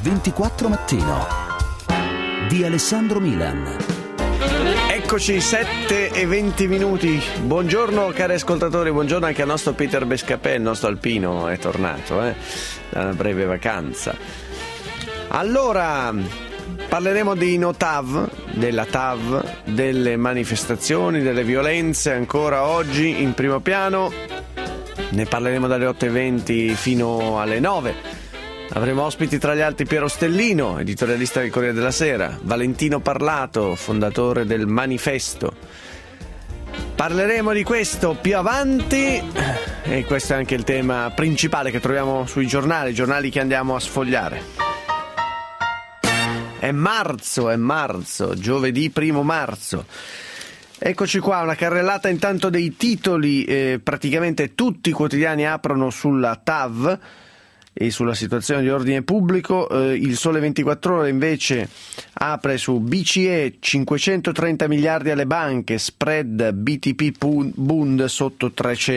24 Mattino di Alessandro Milan. Eccoci, 7:20. Buongiorno cari ascoltatori, buongiorno anche al nostro Peter Bescapè, il nostro alpino è tornato da una breve vacanza. Allora, parleremo di Notav, della TAV, delle manifestazioni, delle violenze ancora oggi in primo piano. Ne parleremo dalle 8:20 fino alle 9. Avremo ospiti tra gli altri Piero Stellino, editorialista del Corriere della Sera, Valentino Parlato, fondatore del Manifesto. Parleremo di questo più avanti e questo è anche il tema principale che troviamo sui giornali che andiamo a sfogliare. È marzo, giovedì 1 marzo. Eccoci qua, una carrellata intanto dei titoli, praticamente tutti i quotidiani aprono sulla TAV e sulla situazione di ordine pubblico. Il Sole 24 Ore invece apre su BCE, 530 miliardi alle banche, spread BTP Bund sotto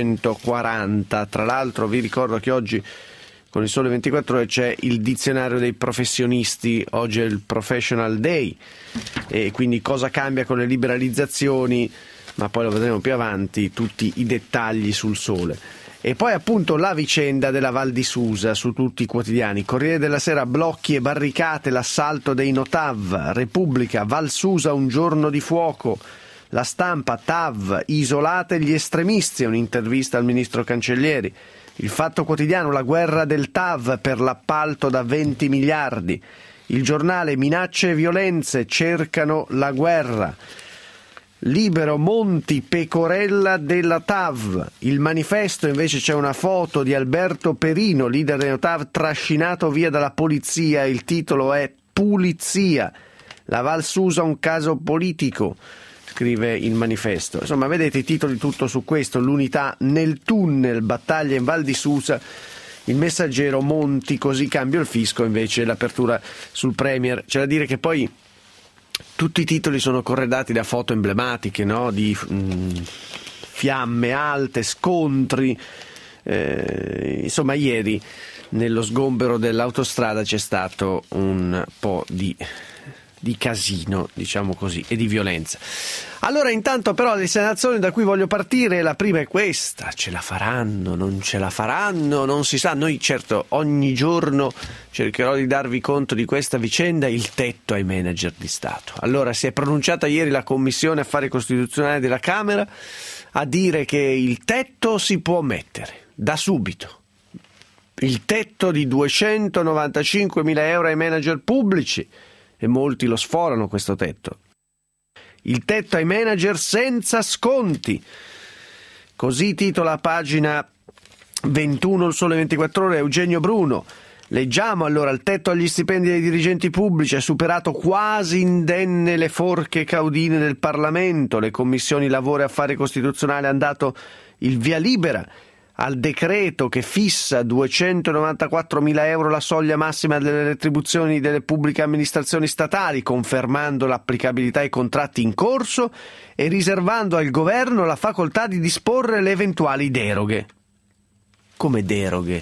340. Tra l'altro vi ricordo che oggi con il Sole 24 Ore c'è il dizionario dei professionisti, oggi è il Professional Day e quindi cosa cambia con le liberalizzazioni, ma poi lo vedremo più avanti, tutti i dettagli sul Sole. E poi appunto la vicenda della Val di Susa su tutti i quotidiani. Corriere della Sera, blocchi e barricate, l'assalto dei Notav. Repubblica, Val Susa un giorno di fuoco. La Stampa, TAV, isolate gli estremisti, un'intervista al ministro Cancellieri. Il Fatto Quotidiano, la guerra del TAV per l'appalto da 20 miliardi. Il Giornale, minacce e violenze, cercano la guerra. Libero, Monti, pecorella della TAV. Il Manifesto invece c'è una foto di Alberto Perino, leader della TAV, trascinato via dalla polizia. Il titolo è Pulizia. La Val Susa un caso politico, scrive il Manifesto. Insomma, vedete i titoli tutto su questo. L'unità nel tunnel, battaglia in Val di Susa. Il Messaggero, Monti, così cambia il fisco, invece l'apertura sul Premier. C'è da dire che poi tutti i titoli sono corredati da foto emblematiche, no? Di fiamme alte, scontri. Insomma, ieri nello sgombero dell'autostrada c'è stato un po' di casino, diciamo così, e di violenza. Allora, intanto però le segnalazioni da cui voglio partire, la prima è questa: ce la faranno, non ce la faranno, non si sa. Noi certo ogni giorno cercherò di darvi conto di questa vicenda, il tetto ai manager di Stato. Allora, si è pronunciata ieri la Commissione Affari Costituzionali della Camera a dire che il tetto si può mettere da subito. Il tetto di 295.000 euro ai manager pubblici, e molti lo sforano questo tetto. Il tetto ai manager senza sconti. Così titola a pagina 21 il Sole 24 Ore, Eugenio Bruno. Leggiamo allora: il tetto agli stipendi dei dirigenti pubblici ha superato quasi indenne le forche caudine del Parlamento. Le commissioni lavoro e affari costituzionali hanno dato il via libera al decreto che fissa 294.000 euro la soglia massima delle retribuzioni delle pubbliche amministrazioni statali, confermando l'applicabilità ai contratti in corso e riservando al governo la facoltà di disporre le eventuali deroghe. Come deroghe?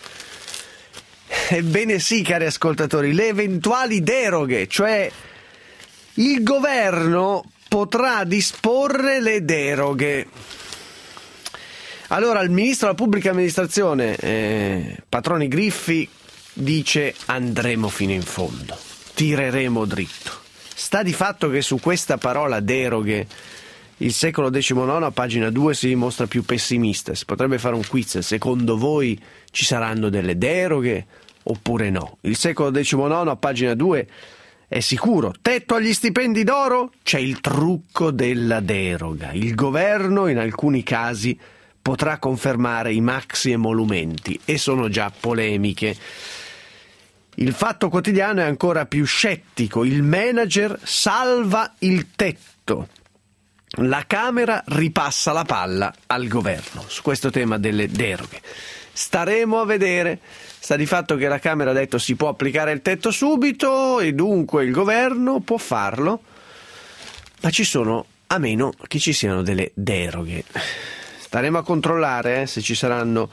Ebbene sì, cari ascoltatori, le eventuali deroghe, cioè il governo potrà disporre le deroghe. Allora il ministro della pubblica amministrazione, Patroni Griffi, dice: andremo fino in fondo, tireremo dritto. Sta di fatto che su questa parola deroghe il Secolo XIX a pagina 2 si dimostra più pessimista. Si potrebbe fare un quiz: secondo voi ci saranno delle deroghe oppure no? Il Secolo XIX a pagina 2 è sicuro: tetto agli stipendi d'oro, c'è il trucco della deroga. Il governo in alcuni casi potrà confermare i maxi emolumenti, e sono già polemiche. Il Fatto Quotidiano è ancora più scettico: il manager salva il tetto. La Camera ripassa la palla al governo su questo tema delle deroghe. Staremo a vedere. Sta di fatto che la Camera ha detto si può applicare il tetto subito e dunque il governo può farlo, ma ci sono, a meno che ci siano delle deroghe. Staremo a controllare se ci saranno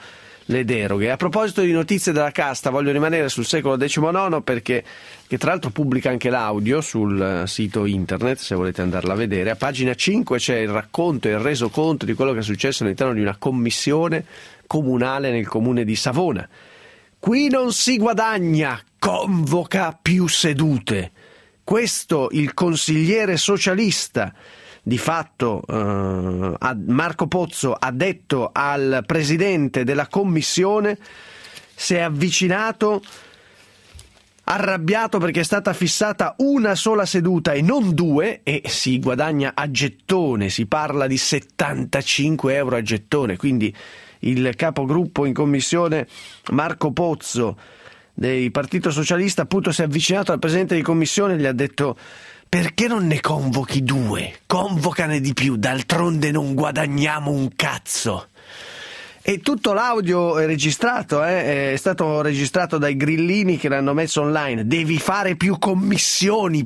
le deroghe. A proposito di notizie della casta, voglio rimanere sul secolo XIX perché che tra l'altro pubblica anche l'audio sul sito internet, se volete andarla a vedere. A pagina 5 c'è il racconto e il resoconto di quello che è successo all'interno di una commissione comunale nel comune di Savona. Qui non si guadagna, convoca più sedute. Questo il consigliere socialista, di fatto Marco Pozzo, ha detto al presidente della commissione, si è avvicinato arrabbiato perché è stata fissata una sola seduta e non due, e si guadagna a gettone, si parla di 75 euro a gettone, quindi il capogruppo in commissione Marco Pozzo del Partito Socialista appunto si è avvicinato al presidente di commissione e gli ha detto: perché non ne convochi due? Convocane di più, d'altronde non guadagniamo un cazzo. E tutto l'audio è registrato, è stato registrato dai grillini che l'hanno messo online. Devi fare più commissioni.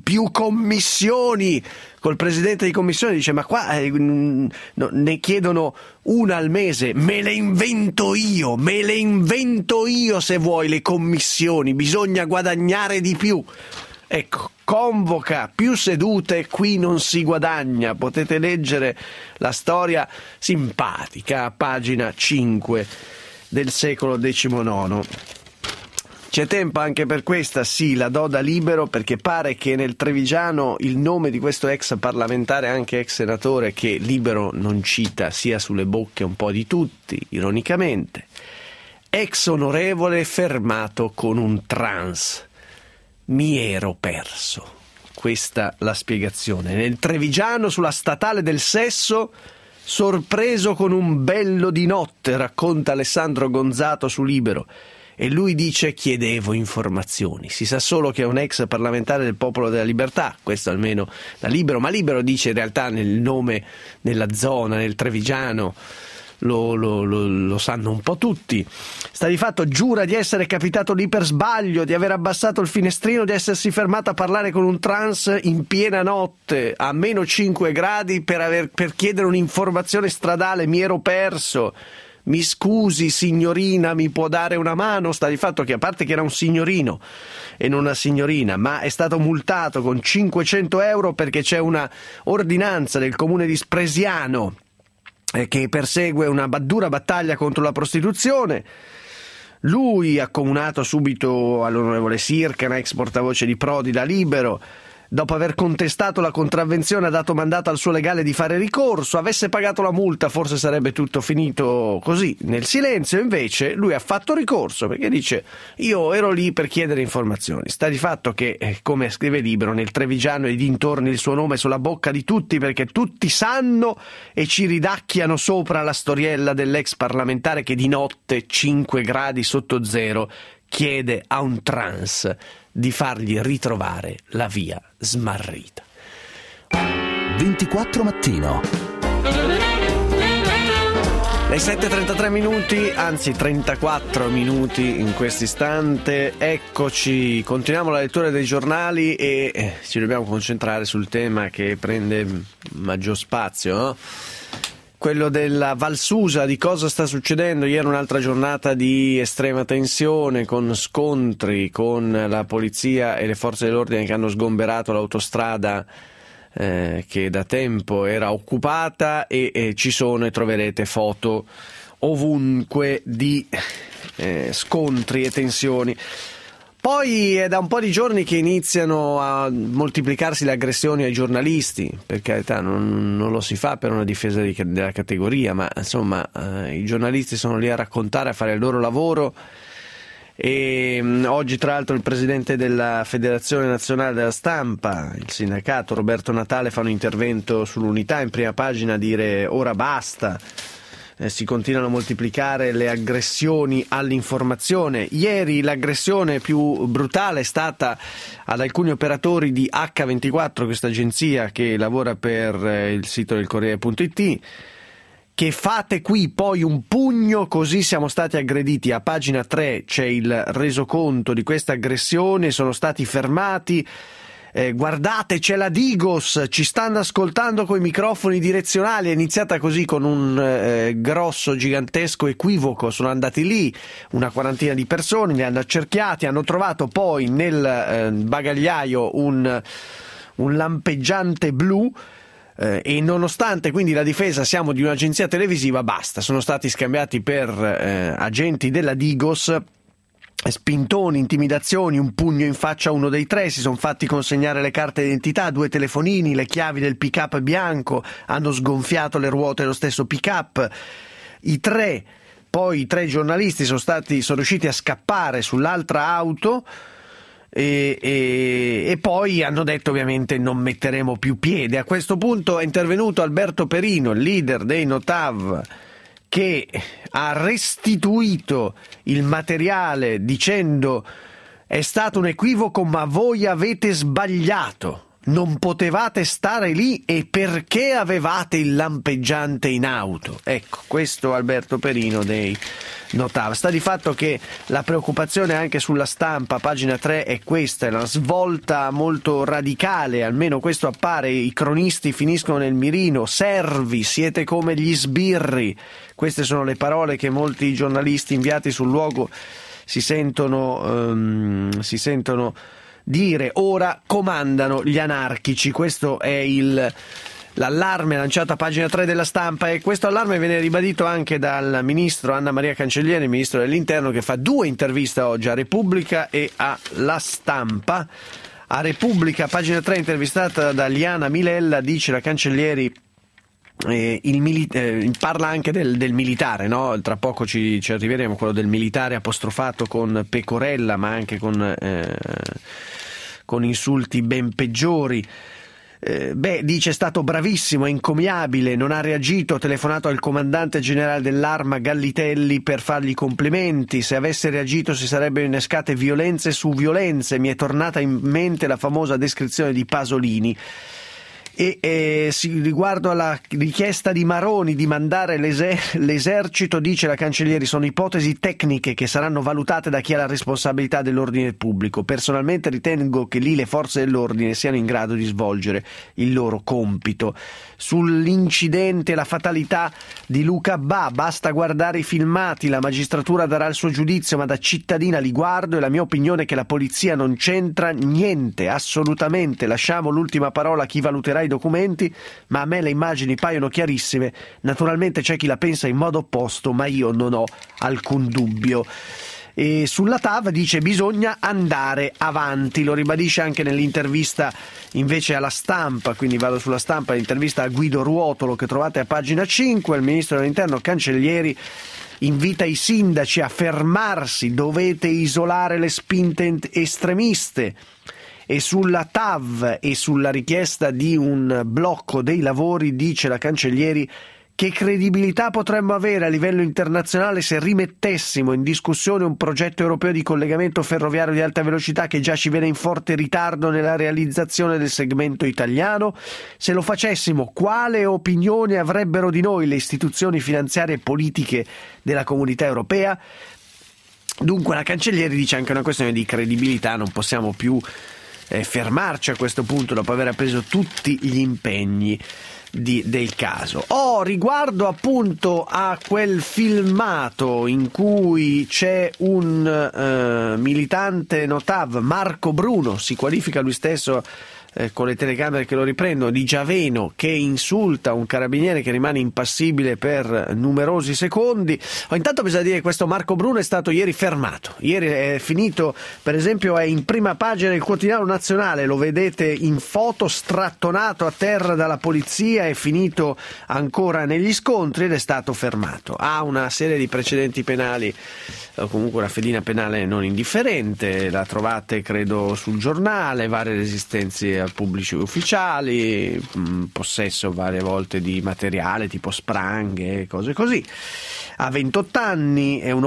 Col presidente di commissione dice: ma qua ne chiedono una al mese, me le invento io se vuoi le commissioni, bisogna guadagnare di più. Ecco, convoca più sedute, qui non si guadagna. Potete leggere la storia simpatica a pagina 5 del secolo XIX. C'è tempo anche per questa, sì, la do da libero, perché pare che nel Trevigiano il nome di questo ex parlamentare, anche ex senatore, che Libero non cita, sia sulle bocche un po' di tutti, ironicamente, ex onorevole fermato con un trans. Mi ero perso. Questa la spiegazione. Nel Trevigiano, sulla statale del Sesso, sorpreso con un bello di notte, racconta Alessandro Gonzato su Libero. E lui dice: chiedevo informazioni. Si sa solo che è un ex parlamentare del Popolo della Libertà, questo almeno da Libero, ma Libero dice in realtà nel nome, nella zona, nel Trevigiano, lo sanno un po' tutti. Sta di fatto, giura di essere capitato lì per sbaglio, di aver abbassato il finestrino, di essersi fermato a parlare con un trans in piena notte a meno 5 gradi per chiedere un'informazione stradale. Mi ero perso. Mi scusi signorina, mi può dare una mano? Sta di fatto che, a parte che era un signorino e non una signorina, ma è stato multato con 500 euro perché c'è una ordinanza del comune di Spresiano che persegue una dura battaglia contro la prostituzione. Lui, accomunato subito all'onorevole Sircana, ex portavoce di Prodi da Libero, dopo aver contestato la contravvenzione ha dato mandato al suo legale di fare ricorso. Avesse pagato la multa forse sarebbe tutto finito così nel silenzio, invece lui ha fatto ricorso perché dice: io ero lì per chiedere informazioni. Sta di fatto che, come scrive Libero, nel Trevigiano e dintorni il suo nome è sulla bocca di tutti, perché tutti sanno e ci ridacchiano sopra la storiella dell'ex parlamentare che di notte, 5 gradi sotto zero, chiede a un trans di fargli ritrovare la via smarrita. 24 Mattino. Le 7:33 minuti, anzi 34 minuti in questo istante. Eccoci, continuiamo la lettura dei giornali e ci dobbiamo concentrare sul tema che prende maggior spazio, no? Quello della Valsusa, di cosa sta succedendo. Ieri un'altra giornata di estrema tensione, con scontri con la polizia e le forze dell'ordine che hanno sgomberato l'autostrada che da tempo era occupata, e ci sono, e troverete foto ovunque di scontri e tensioni. Poi è da un po' di giorni che iniziano a moltiplicarsi le aggressioni ai giornalisti. Per carità, non lo si fa per una difesa della categoria, ma insomma i giornalisti sono lì a raccontare, a fare il loro lavoro. E oggi tra l'altro il presidente della Federazione Nazionale della Stampa, il sindacato, Roberto Natale, fa un intervento sull'Unità in prima pagina a dire: ora basta. Si continuano a moltiplicare le aggressioni all'informazione. Ieri l'aggressione più brutale è stata ad alcuni operatori di H24, questa agenzia che lavora per il sito del Corriere.it, che fate qui poi un pugno, così siamo stati aggrediti. A pagina 3 c'è il resoconto di questa aggressione, sono stati fermati guardate, c'è la Digos, ci stanno ascoltando coi microfoni direzionali. È iniziata così con un grosso, gigantesco equivoco. Sono andati lì una quarantina di persone, li hanno accerchiati, hanno trovato poi nel bagagliaio un lampeggiante blu. E nonostante quindi la difesa siamo di un'agenzia televisiva, basta, sono stati scambiati per agenti della Digos, spintoni, intimidazioni, un pugno in faccia a uno dei tre, si sono fatti consegnare le carte d'identità, 2 telefonini, le chiavi del pick-up bianco, hanno sgonfiato le ruote dello stesso pick-up. I tre giornalisti sono riusciti a scappare sull'altra auto. E poi hanno detto ovviamente non metteremo più piede. A questo punto è intervenuto Alberto Perino, il leader dei Notav, che ha restituito il materiale dicendo: è stato un equivoco, ma voi avete sbagliato, non potevate stare lì, e perché avevate il lampeggiante in auto? Ecco, questo Alberto Perino dei Notav. Sta di fatto che la preoccupazione anche sulla Stampa, pagina 3, è questa, è una svolta molto radicale, almeno questo appare. I cronisti finiscono nel mirino, servi, siete come gli sbirri. Queste sono le parole che molti giornalisti inviati sul luogo si sentono dire. Ora comandano gli anarchici. Questo è l'allarme lanciato a pagina 3 della Stampa, e questo allarme viene ribadito anche dal ministro Anna Maria Cancellieri, il ministro dell'Interno, che fa 2 interviste oggi a Repubblica e a La Stampa. A Repubblica, pagina 3, intervistata da Liana Milella, dice la Cancellieri, parla anche del militare, no? Tra poco ci arriveremo, quello del militare apostrofato con pecorella, ma anche con insulti ben peggiori. Dice: è stato bravissimo, è encomiabile, non ha reagito, ho telefonato al comandante generale dell'Arma Gallitelli per fargli complimenti, se avesse reagito si sarebbero innescate violenze su violenze. Mi è tornata in mente la famosa descrizione di Pasolini. E riguardo alla richiesta di Maroni di mandare l'esercito, dice la Cancellieri, sono ipotesi tecniche che saranno valutate da chi ha la responsabilità dell'ordine pubblico. Personalmente ritengo che lì le forze dell'ordine siano in grado di svolgere il loro compito. Sull'incidente, la fatalità di Luca Ba, basta guardare i filmati, la magistratura darà il suo giudizio, ma da cittadina li guardo e la mia opinione è che la polizia non c'entra niente, assolutamente. Lasciamo l'ultima parola a chi valuterà i documenti, ma a me le immagini paiono chiarissime. Naturalmente c'è chi la pensa in modo opposto, ma io non ho alcun dubbio. E sulla TAV dice: bisogna andare avanti, lo ribadisce anche nell'intervista invece alla Stampa, quindi vado sulla Stampa, l'intervista a Guido Ruotolo che trovate a pagina 5. Il ministro dell'Interno Cancellieri invita i sindaci a fermarsi, dovete isolare le spinte estremiste. E sulla TAV e sulla richiesta di un blocco dei lavori dice la Cancellieri: che credibilità potremmo avere a livello internazionale se rimettessimo in discussione un progetto europeo di collegamento ferroviario di alta velocità che già ci viene in forte ritardo nella realizzazione del segmento italiano? Se lo facessimo, quale opinione avrebbero di noi le istituzioni finanziarie e politiche della Comunità Europea? Dunque la Cancellieri dice anche una questione di credibilità, non possiamo più fermarci a questo punto dopo aver preso tutti gli impegni del caso. Riguardo appunto a quel filmato in cui c'è un militante Notav, Marco Bruno, si qualifica lui stesso con le telecamere che lo riprendono, di Giaveno, che insulta un carabiniere che rimane impassibile per numerosi secondi. Intanto bisogna dire che questo Marco Bruno è stato ieri fermato. Ieri è finito, per esempio, è in prima pagina del Quotidiano Nazionale, lo vedete in foto strattonato a terra dalla polizia, è finito ancora negli scontri ed è stato fermato. Ha una serie di precedenti penali, o comunque una fedina penale non indifferente, la trovate credo sul Giornale, varie resistenze a pubblici ufficiali, possesso varie volte di materiale tipo spranghe, cose così. Ha 28 anni, è un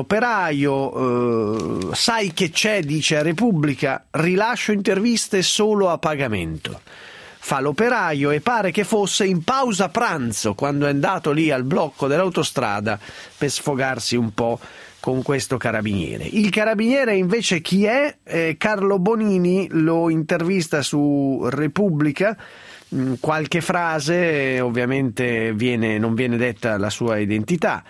operaio, sai che c'è, dice a Repubblica, rilascio interviste solo a pagamento. fa l'operaio e pare che fosse in pausa pranzo quando è andato lì al blocco dell'autostrada per sfogarsi un po' con questo carabiniere. Il carabiniere invece chi è? Carlo Bonini lo intervista su Repubblica. Qualche frase, ovviamente non viene detta la sua identità.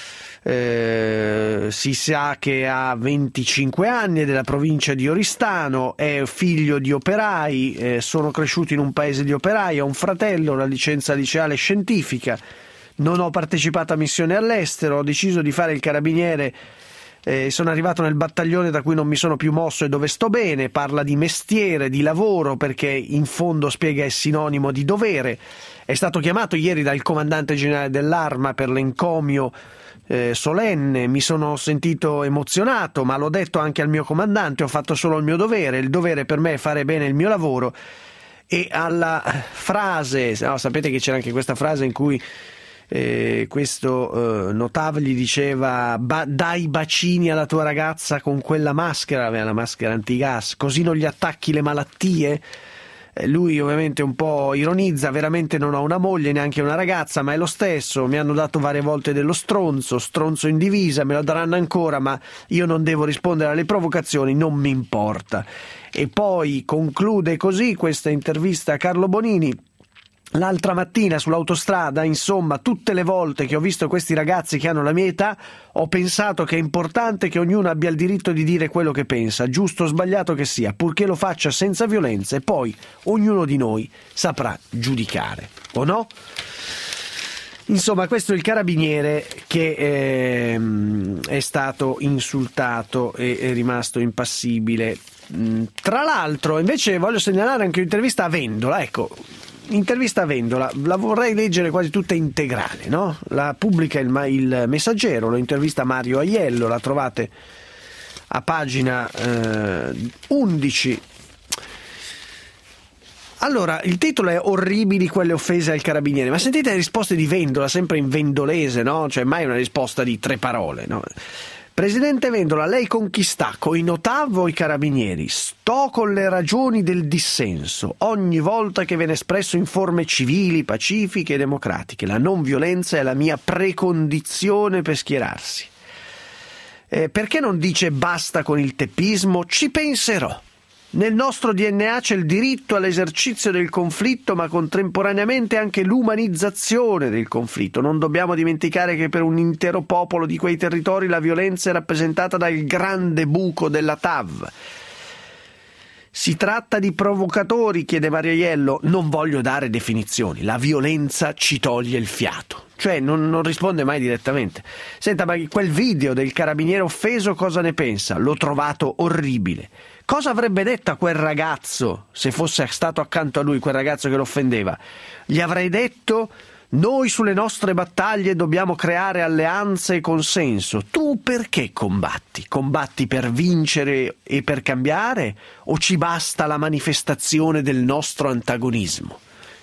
Si sa che ha 25 anni, è della provincia di Oristano, è figlio di operai, sono cresciuto in un paese di operai, ho un fratello, la licenza liceale scientifica, non ho partecipato a missioni all'estero, ho deciso di fare il carabiniere, sono arrivato nel battaglione da cui non mi sono più mosso e dove sto bene. Parla di mestiere, di lavoro, perché in fondo spiega è sinonimo di dovere. È stato chiamato ieri dal comandante generale dell'Arma per l'encomio solenne, mi sono sentito emozionato, ma l'ho detto anche al mio comandante, ho fatto solo il mio dovere, il dovere per me è fare bene il mio lavoro. E alla frase, no, sapete che c'era anche questa frase in cui questo Notav gli diceva dai bacini alla tua ragazza con quella maschera, aveva la maschera antigas, così non gli attacchi le malattie. Lui ovviamente un po' ironizza, veramente non ho una moglie, neanche una ragazza, ma è lo stesso, mi hanno dato varie volte dello stronzo in divisa, me lo daranno ancora, ma io non devo rispondere alle provocazioni, non mi importa. E poi conclude così questa intervista a Carlo Bonini: l'altra mattina sull'autostrada, insomma, tutte le volte che ho visto questi ragazzi che hanno la mia età, ho pensato che è importante che ognuno abbia il diritto di dire quello che pensa, giusto o sbagliato che sia, purché lo faccia senza violenza, e poi ognuno di noi saprà giudicare, o no? Insomma, questo è il carabiniere che è stato insultato e è rimasto impassibile. Tra l'altro, invece, voglio segnalare anche un'intervista a Vendola, ecco. Intervista a Vendola, la vorrei leggere quasi tutta integrale, no? La pubblica il Messaggero, lo intervista Mario Aiello, la trovate a pagina 11. Allora, il titolo è "Orribili quelle offese al carabiniere", ma sentite le risposte di Vendola, sempre in vendolese, no? Cioè mai una risposta di 3 parole, no? Presidente Vendola, lei con chi sta? Coi Notav o i carabinieri? Sto con le ragioni del dissenso, ogni volta che viene espresso in forme civili, pacifiche e democratiche. La non violenza è la mia precondizione per schierarsi. Perché non dice basta con il teppismo? Ci penserò. Nel nostro DNA c'è il diritto all'esercizio del conflitto, ma contemporaneamente anche l'umanizzazione del conflitto. Non dobbiamo dimenticare che per un intero popolo di quei territori la violenza è rappresentata dal grande buco della TAV. Si tratta di provocatori, chiede Mario Aiello. Non voglio dare definizioni, la violenza ci toglie il fiato. Cioè non risponde mai direttamente. Senta, ma quel video del carabiniere offeso cosa ne pensa? L'ho trovato orribile. Cosa avrebbe detto a quel ragazzo se fosse stato accanto a lui, quel ragazzo che lo offendeva? Gli avrei detto: noi sulle nostre battaglie dobbiamo creare alleanze e consenso. Tu perché combatti? Combatti per vincere e per cambiare? O ci basta la manifestazione del nostro antagonismo?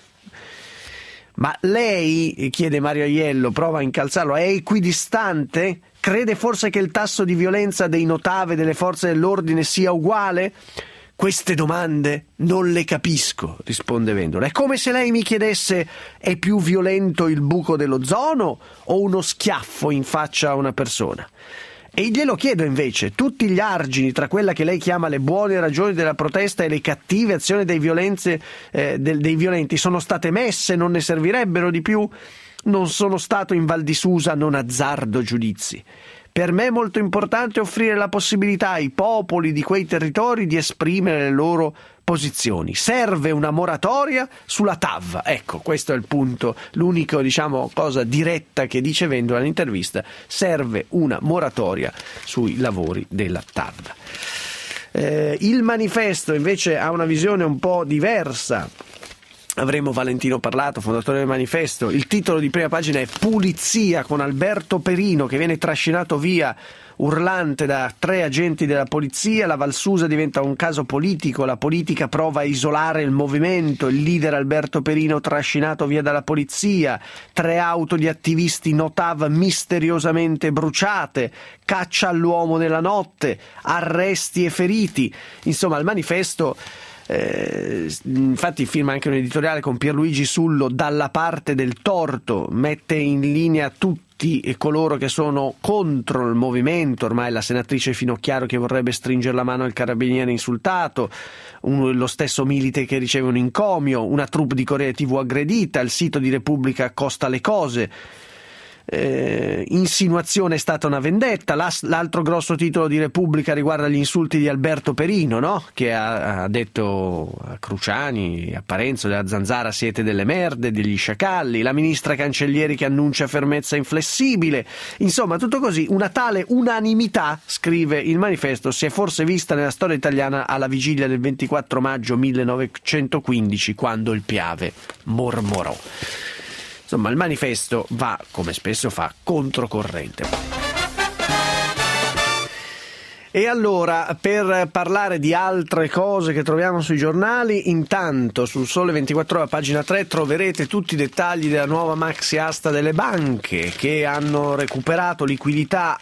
Ma lei, chiede Mario Aiello, prova a incalzarlo, è equidistante? Crede forse che il tasso di violenza dei Notav e delle forze dell'ordine sia uguale? Queste domande non le capisco, risponde Vendola. È come se lei mi chiedesse: è più violento il buco dell'ozono o uno schiaffo in faccia a una persona? E glielo chiedo invece, tutti gli argini tra quella che lei chiama le buone ragioni della protesta e le cattive azioni dei violenti sono state messe, non ne servirebbero di più? Non sono stato in Val di Susa, non azzardo giudizi. Per me è molto importante offrire la possibilità ai popoli di quei territori di esprimere le loro posizioni. Serve una moratoria sulla TAV. Ecco, questo è il punto, l'unico, cosa diretta che dice Vendola all'intervista. Serve una moratoria sui lavori della TAV. Il Manifesto invece ha una visione un po' diversa. Avremo Valentino Parlato, fondatore del Manifesto. Il titolo di prima pagina è "Pulizia", con Alberto Perino che viene trascinato via urlante da 3 agenti della polizia. La Val Susa diventa un caso politico, la politica prova a isolare il movimento, il leader Alberto Perino trascinato via dalla polizia, 3 auto di attivisti Notav misteriosamente bruciate, caccia all'uomo nella notte, arresti e feriti. Insomma, il Manifesto Infatti firma anche un editoriale con Pierluigi Sullo, dalla parte del torto, mette in linea tutti e coloro che sono contro il movimento, ormai la senatrice Finocchiaro che vorrebbe stringere la mano al carabiniere insultato, lo stesso milite che riceve un encomio, una troupe di Corriere TV aggredita, il sito di Repubblica accosta le cose. Insinuazione è stata una vendetta. L'altro grosso titolo di Repubblica riguarda gli insulti di Alberto Perino, no? Che ha detto a Cruciani, a Parenzo della Zanzara siete delle merde, degli sciacalli, la ministra Cancellieri che annuncia fermezza inflessibile, insomma tutto così. Una tale unanimità, scrive il manifesto, si è forse vista nella storia italiana alla vigilia del 24 maggio 1915, quando il Piave mormorò. Insomma, il manifesto va, come spesso fa, controcorrente. E allora, per parlare di altre cose che troviamo sui giornali, intanto sul Sole 24 Ore, pagina 3, troverete tutti i dettagli della nuova maxi asta delle banche che hanno recuperato liquidità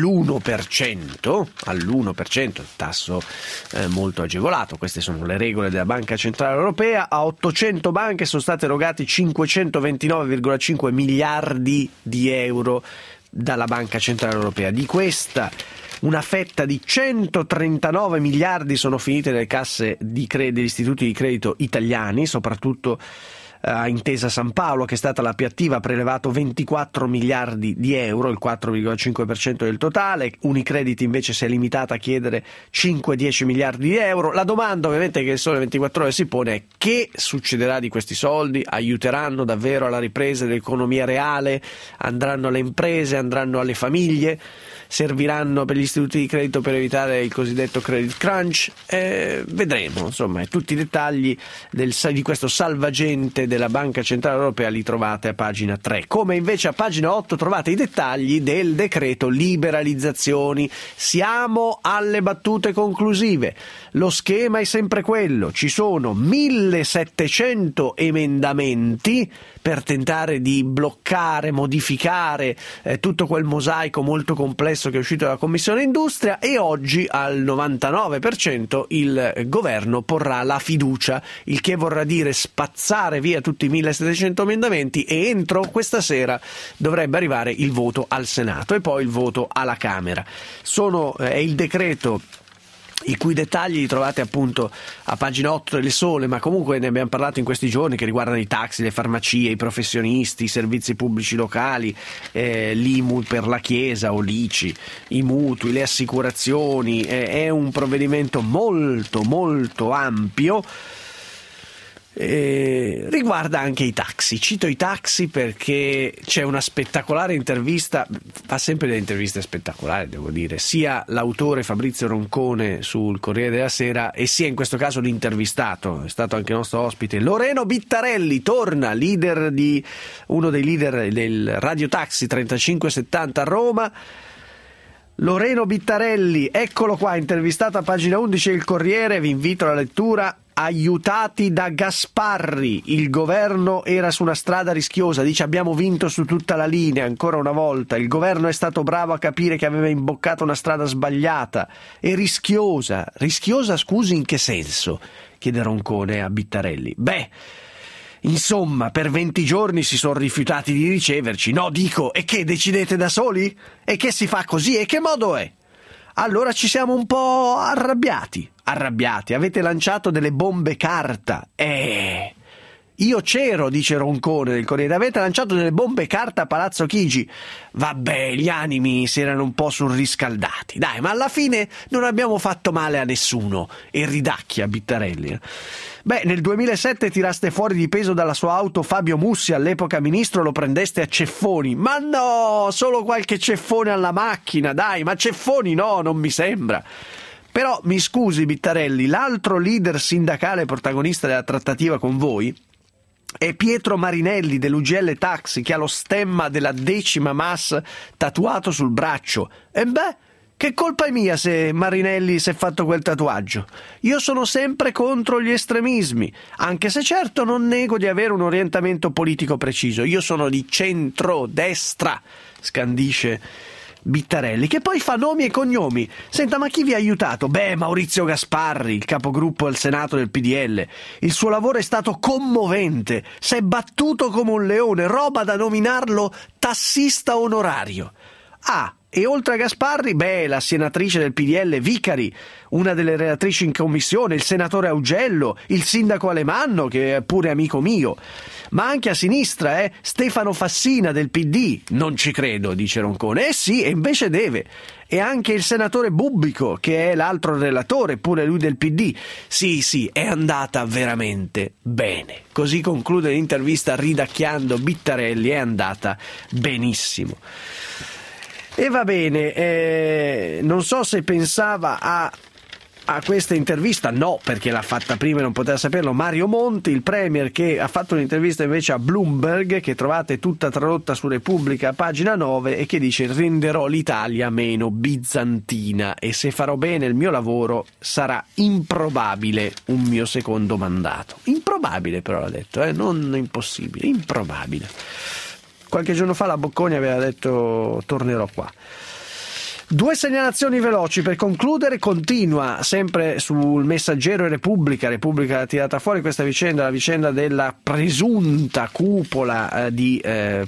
all'1%, tasso molto agevolato. Queste sono le regole della Banca Centrale Europea. A 800 banche sono stati erogati 529,5 miliardi di euro dalla Banca Centrale Europea. Di questa, una fetta di 139 miliardi sono finite nelle casse degli istituti di credito italiani, soprattutto a Intesa San Paolo, che è stata la più attiva, ha prelevato 24 miliardi di euro, il 4,5% del totale. Unicredit invece si è limitata a chiedere 5-10 miliardi di euro. La domanda ovviamente che il Sole 24 Ore si pone è: che succederà di questi soldi? Aiuteranno davvero alla ripresa dell'economia reale? Andranno alle imprese? Andranno alle famiglie? Serviranno per gli istituti di credito per evitare il cosiddetto credit crunch? Vedremo, insomma, tutti i dettagli di questo salvagente della Banca Centrale Europea li trovate a pagina 3, come invece a pagina 8 trovate i dettagli del decreto liberalizzazioni. Siamo alle battute conclusive, lo schema è sempre quello, ci sono 1700 emendamenti per tentare di bloccare, modificare tutto quel mosaico molto complesso che è uscito dalla Commissione Industria, e oggi al 99% il governo porrà la fiducia, il che vorrà dire spazzare via tutti i 1700 emendamenti, e entro questa sera dovrebbe arrivare il voto al Senato e poi il voto alla Camera. È il decreto i cui dettagli li trovate appunto a pagina 8 del Sole, ma comunque ne abbiamo parlato in questi giorni, che riguardano i taxi, le farmacie, i professionisti, i servizi pubblici locali, l'IMU per la Chiesa o l'ICI, i mutui, le assicurazioni. È un provvedimento molto molto ampio. Riguarda anche i taxi. Cito i taxi perché c'è una spettacolare intervista, fa sempre delle interviste spettacolari, devo dire, sia l'autore Fabrizio Roncone sul Corriere della Sera e sia in questo caso l'intervistato, è stato anche nostro ospite, Loreno Bittarelli, torna, uno dei leader del Radio Taxi 3570 a Roma. Loreno Bittarelli, eccolo qua, intervistato a pagina 11 del Corriere, vi invito alla lettura. Aiutati da Gasparri, il governo era su una strada rischiosa, dice abbiamo vinto su tutta la linea, ancora una volta, il governo è stato bravo a capire che aveva imboccato una strada sbagliata e rischiosa, scusi, in che senso? Chiede Roncone a Bittarelli. Insomma, per 20 giorni si sono rifiutati di riceverci, no dico, e che decidete da soli? E che si fa così? E che modo è? Allora ci siamo un po' arrabbiati, avete lanciato delle bombe carta. Io c'ero, dice Roncone del Corriere, avete lanciato delle bombe carta a Palazzo Chigi. Vabbè, gli animi si erano un po' surriscaldati. Dai, ma alla fine non abbiamo fatto male a nessuno. E ridacchia Bittarelli. Nel 2007 tiraste fuori di peso dalla sua auto Fabio Mussi, all'epoca ministro, lo prendeste a ceffoni. Ma no, solo qualche ceffone alla macchina, dai, ma ceffoni no, non mi sembra. Però mi scusi Bittarelli, l'altro leader sindacale protagonista della trattativa con voi è Pietro Marinelli dell'UGL Taxi, che ha lo stemma della 10ª MAS tatuato sul braccio. Che colpa è mia se Marinelli si è fatto quel tatuaggio? Io sono sempre contro gli estremismi, anche se certo non nego di avere un orientamento politico preciso. Io sono di centro-destra, scandisce Bittarelli, che poi fa nomi e cognomi. Senta, ma chi vi ha aiutato? Beh, Maurizio Gasparri, il capogruppo al Senato del PDL. Il suo lavoro è stato commovente, si è battuto come un leone, roba da nominarlo tassista onorario. Ah, e oltre a Gasparri, la senatrice del PDL Vicari, una delle relatrici in commissione, il senatore Augello, il sindaco Alemanno, che è pure amico mio. Ma anche a sinistra, Stefano Fassina del PD. Non ci credo, dice Roncone. Sì, e invece deve. E anche il senatore Bubbico, che è l'altro relatore, pure lui del PD. Sì, è andata veramente bene. Così conclude l'intervista ridacchiando Bittarelli, è andata benissimo. E va bene, non so se pensava a questa intervista, no, perché l'ha fatta prima e non poteva saperlo, Mario Monti, il premier, che ha fatto un'intervista invece a Bloomberg, che trovate tutta tradotta su Repubblica, pagina 9, e che dice: renderò l'Italia meno bizantina e se farò bene il mio lavoro sarà improbabile un mio secondo mandato. Improbabile però l'ha detto, non impossibile, improbabile. Qualche giorno fa la Bocconi aveva detto tornerò qua. Due segnalazioni veloci per concludere. Continua sempre sul Messaggero e Repubblica ha tirata fuori questa vicenda, la vicenda della presunta cupola di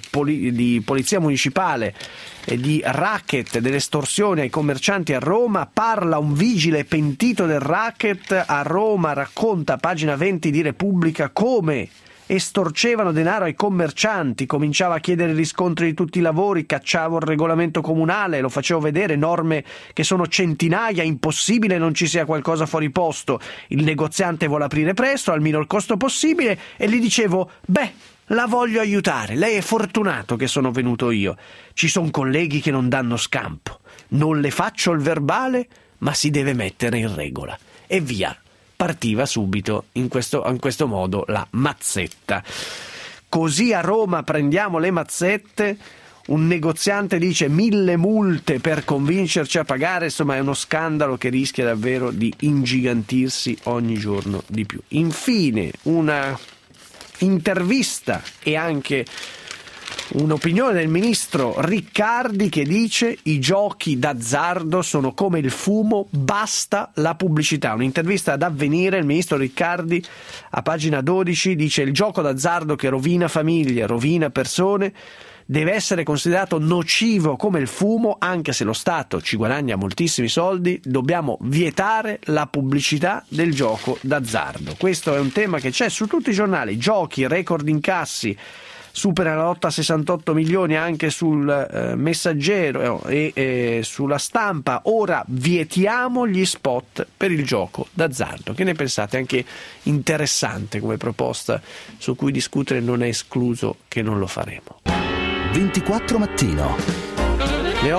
polizia municipale e di racket, dell'estorsione ai commercianti a Roma. Parla un vigile pentito del racket a Roma, racconta a pagina 20 di Repubblica come estorcevano denaro ai commercianti, cominciava a chiedere riscontri di tutti i lavori, cacciavo il regolamento comunale, lo facevo vedere, norme che sono centinaia, impossibile non ci sia qualcosa fuori posto, il negoziante vuole aprire presto, al minor costo possibile, e gli dicevo, la voglio aiutare, lei è fortunato che sono venuto io, ci sono colleghi che non danno scampo, non le faccio il verbale, ma si deve mettere in regola, e via. Partiva subito in questo modo la mazzetta. Così a Roma prendiamo le mazzette, un negoziante dice 1000 multe per convincerci a pagare, insomma è uno scandalo che rischia davvero di ingigantirsi ogni giorno di più. Infine una intervista e anche un'opinione del ministro Riccardi che dice: i giochi d'azzardo sono come il fumo, basta la pubblicità. Un'intervista ad Avvenire, il ministro Riccardi a pagina 12 dice: il gioco d'azzardo che rovina famiglie, rovina persone, deve essere considerato nocivo come il fumo, anche se lo Stato ci guadagna moltissimi soldi, dobbiamo vietare la pubblicità del gioco d'azzardo. Questo è un tema che c'è su tutti i giornali, giochi, record incassi, supera la lotta a 68 milioni anche sul Messaggero e sulla Stampa. Ora vietiamo gli spot per il gioco d'azzardo. Che ne pensate? Anche interessante come proposta su cui discutere, non è escluso che non lo faremo. 24 Mattino. Le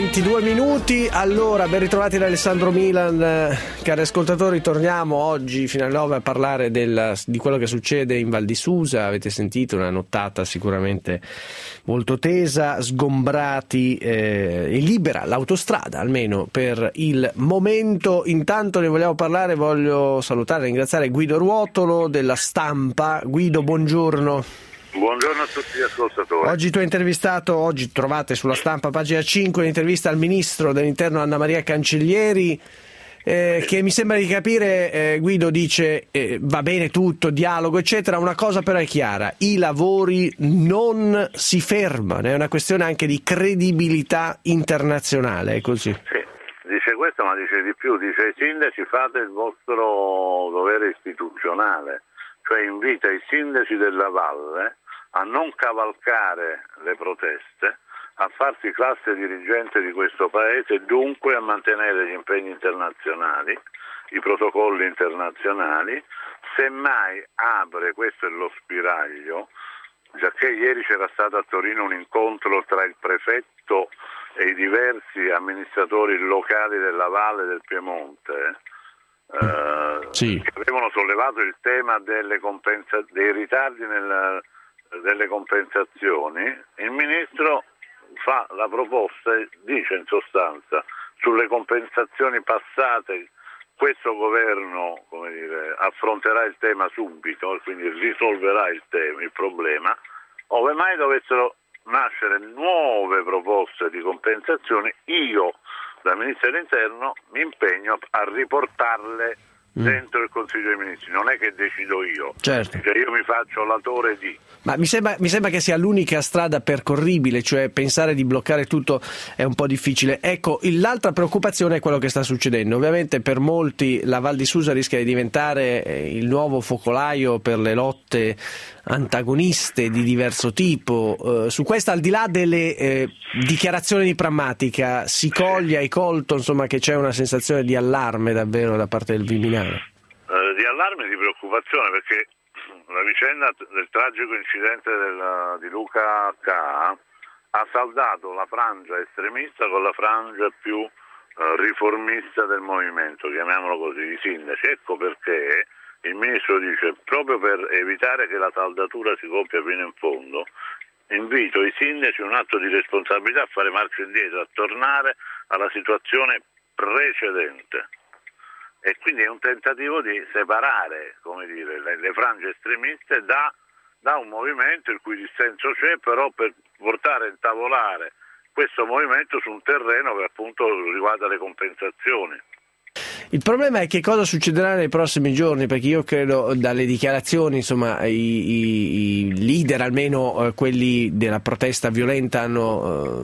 8:22. Allora, ben ritrovati da Alessandro Milan, cari ascoltatori. Torniamo oggi fino alle 9 a parlare di quello che succede in Val di Susa. Avete sentito una nottata sicuramente molto tesa, sgombrati e libera l'autostrada, almeno per il momento. Intanto ne vogliamo parlare, voglio salutare e ringraziare Guido Ruotolo della Stampa. Guido, buongiorno. Buongiorno a tutti gli ascoltatori. Oggi tu hai intervistato, oggi trovate sulla Stampa, pagina 5, un'intervista al ministro dell'Interno Anna Maria Cancellieri, che mi sembra di capire, Guido dice va bene tutto, dialogo eccetera, una cosa però è chiara: i lavori non si fermano, è una questione anche di credibilità internazionale, è così? Sì, dice questo, ma dice di più, dice: ai sindaci fate il vostro dovere istituzionale, cioè invita i sindaci della valle a non cavalcare le proteste, a farsi classe dirigente di questo paese e dunque a mantenere gli impegni internazionali, i protocolli internazionali. Semmai apre, questo è lo spiraglio, giacché ieri c'era stato a Torino un incontro tra il prefetto e i diversi amministratori locali della Valle del Piemonte, sì, che avevano sollevato il tema dei ritardi delle compensazioni. Il ministro fa la proposta e dice in sostanza: sulle compensazioni passate questo governo, come dire, affronterà il tema subito e quindi risolverà il problema. Ove mai dovessero nascere nuove proposte di compensazioni, io da Ministro dell'Interno mi impegno a riportarle dentro il Consiglio dei Ministri. Non è che decido io, certo. Cioè io mi faccio l'autore di. Ma mi sembra che sia l'unica strada percorribile, cioè pensare di bloccare tutto è un po' difficile. Ecco, l'altra preoccupazione è quello che sta succedendo. Ovviamente per molti la Val di Susa rischia di diventare il nuovo focolaio per le lotte antagoniste di diverso tipo. Su questo, al di là delle dichiarazioni di Prammatica, hai colto insomma che c'è una sensazione di allarme davvero da parte del Viminale? Di allarme e di preoccupazione, perché la vicenda del tragico incidente di Luca K ha saldato la frangia estremista con la frangia più riformista del movimento, chiamiamolo così, i sindaci. Ecco perché il ministro dice, proprio per evitare che la saldatura si compia fino in fondo, invito i sindaci, un atto di responsabilità, a fare marcia indietro, a tornare alla situazione precedente. E quindi è un tentativo di separare, come dire, le frange estremiste da un movimento il cui dissenso c'è, però per portare a intavolare questo movimento su un terreno che appunto riguarda le compensazioni. Il problema è che cosa succederà nei prossimi giorni, perché io credo dalle dichiarazioni, insomma, i leader, almeno quelli della protesta violenta, hanno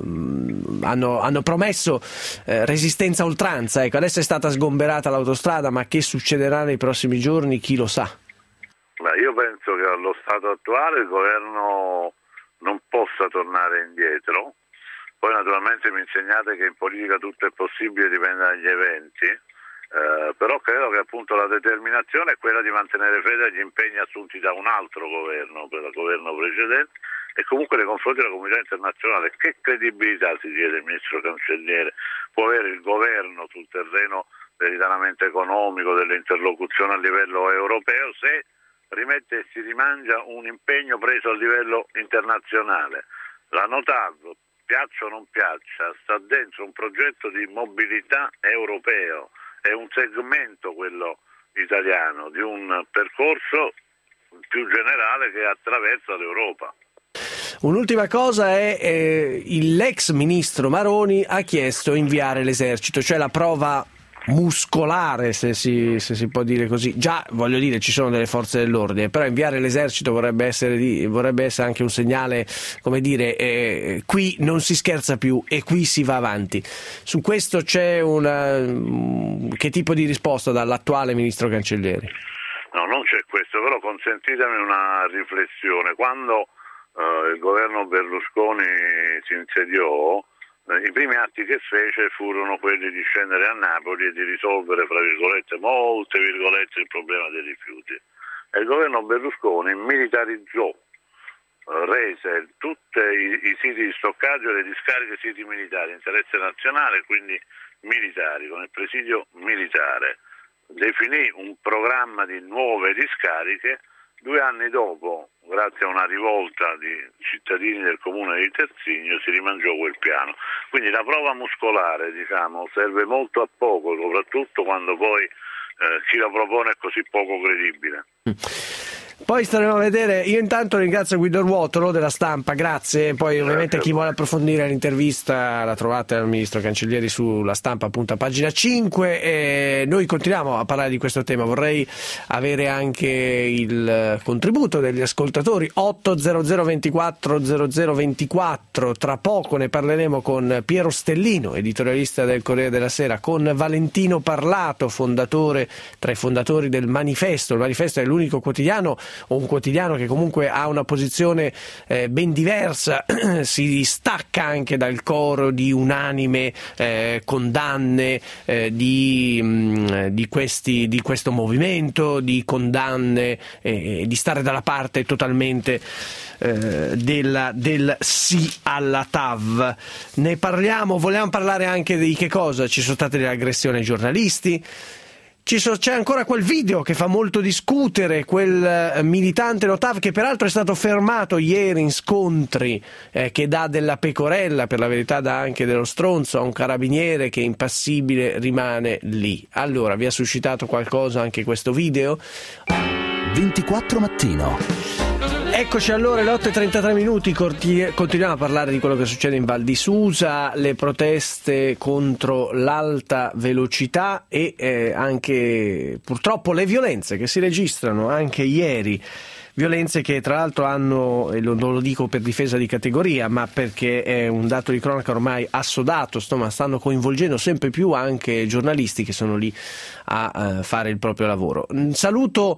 promesso resistenza a oltranza. Ecco, adesso è stata sgomberata l'autostrada, ma che succederà nei prossimi giorni chi lo sa? Io penso che allo stato attuale il governo non possa tornare indietro. Poi naturalmente mi insegnate che in politica tutto è possibile, dipende dagli eventi. Però credo che appunto la determinazione è quella di mantenere fede agli impegni assunti da un altro governo, per il governo precedente, e comunque nei confronti della comunità internazionale. Che credibilità, si chiede il ministro Cancelliere, può avere il governo sul terreno dell'intanamento economico, delle interlocuzioni a livello europeo, se rimette e si rimangia un impegno preso a livello internazionale? La NOTAV, piaccia o non piaccia, sta dentro un progetto di mobilità europeo. È un segmento, quello italiano, di un percorso più generale che attraversa l'Europa. Un'ultima cosa è l'ex ministro Maroni ha chiesto inviare l'esercito, cioè la prova muscolare, se si può dire così. Già, voglio dire, ci sono delle forze dell'ordine, però inviare l'esercito vorrebbe essere anche un segnale, come dire, qui non si scherza più e qui si va avanti. Su questo c'è che tipo di risposta dall'attuale ministro Cancellieri? No, non c'è questo, però consentitemi una riflessione. Quando il governo Berlusconi si insediò, i primi atti che fece furono quelli di scendere a Napoli e di risolvere, fra virgolette, molte virgolette, il problema dei rifiuti. E il governo Berlusconi militarizzò, rese tutti i siti di stoccaggio e le discariche siti militari, interesse nazionale, quindi militari, con il presidio militare. Definì un programma di nuove discariche. 2 anni dopo, grazie a una rivolta di cittadini del comune di Terzigno, si rimangiò quel piano. Quindi la prova muscolare, serve molto a poco, soprattutto quando poi chi la propone è così poco credibile. Poi staremo a vedere. Io intanto ringrazio Guido Ruotolo della Stampa, grazie. Poi ovviamente chi vuole approfondire l'intervista la trovate al ministro Cancellieri sulla Stampa, appunto a pagina 5. E noi continuiamo a parlare di questo tema. Vorrei avere anche il contributo degli ascoltatori. 800 24 0024. Tra poco ne parleremo con Piero Stellino, editorialista del Corriere della Sera, con Valentino Parlato, tra i fondatori del Manifesto. Il Manifesto è l'unico quotidiano, o un quotidiano che comunque ha una posizione ben diversa, si stacca anche dal coro di unanime condanne di questo movimento, di condanne, di stare dalla parte totalmente del sì alla TAV. Ne parliamo, vogliamo parlare anche di che cosa? Ci sono state le aggressioni ai giornalisti. C'è ancora quel video che fa molto discutere, quel militante NOTAV che peraltro è stato fermato ieri in scontri, che dà della pecorella, per la verità dà anche dello stronzo a un carabiniere che impassibile rimane lì. Allora, vi ha suscitato qualcosa anche questo video? 24 mattino. Eccoci allora, alle 8:33, continuiamo a parlare di quello che succede in Val di Susa, le proteste contro l'alta velocità e anche purtroppo le violenze che si registrano anche ieri. Violenze che tra l'altro hanno, e non lo dico per difesa di categoria, ma perché è un dato di cronaca ormai assodato, stanno coinvolgendo sempre più anche giornalisti che sono lì a fare il proprio lavoro. Saluto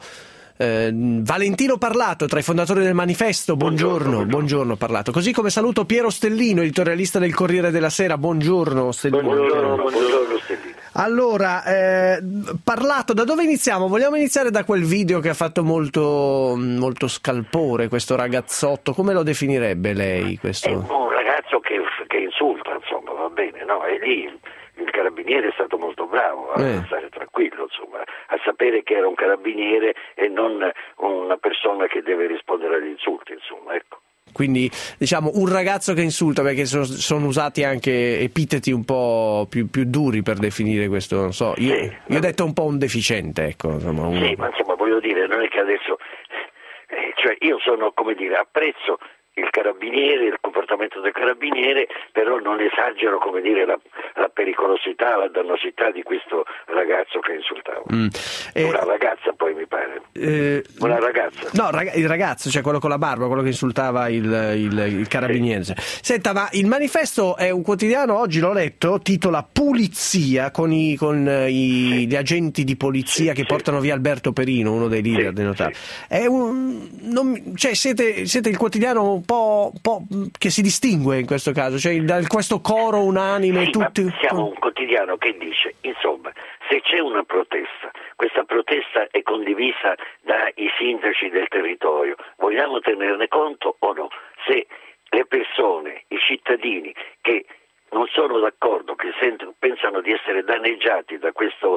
Valentino Parlato, tra i fondatori del Manifesto, buongiorno Parlato, così come saluto Piero Stellino, editorialista del Corriere della Sera, buongiorno Stellino. Buongiorno Stellino. Allora, Parlato, da dove iniziamo? Vogliamo iniziare da quel video che ha fatto molto scalpore, questo ragazzotto, come lo definirebbe lei? Questo? È un ragazzo che insulta, insomma, va bene, no? E lì il carabiniere è stato molto bravo a stare tranquillo, insomma, a sapere che era un carabiniere e non una persona che deve rispondere agli insulti, insomma, ecco. Quindi diciamo un ragazzo che insulta, perché sono usati anche epiteti un po' più duri per definire questo, non so, io ho detto un po' un deficiente, ecco. Insomma, Sì, ma insomma voglio dire, non è che adesso, cioè io sono, come dire, apprezzo il carabiniere, il comportamento del carabiniere, però non esagero, come dire, la pericolosità, la dannosità di questo ragazzo che insultava. Una ragazza poi mi pare. Una ragazza. No, il ragazzo, cioè quello con la barba, quello che insultava il carabiniere. Sì. Senta, ma il Manifesto è un quotidiano, oggi l'ho letto, titola Pulizia, con gli agenti di polizia che portano via Alberto Perino, uno dei leader dei notari. È cioè siete il quotidiano un po' che si distingue in questo caso, cioè da questo coro unanime, tutti. Ma siamo un quotidiano che dice, insomma, se c'è una protesta, questa protesta è condivisa dai sindaci del territorio, vogliamo tenerne conto o no? Se le persone, i cittadini che non sono d'accordo, che pensano di essere danneggiati da questa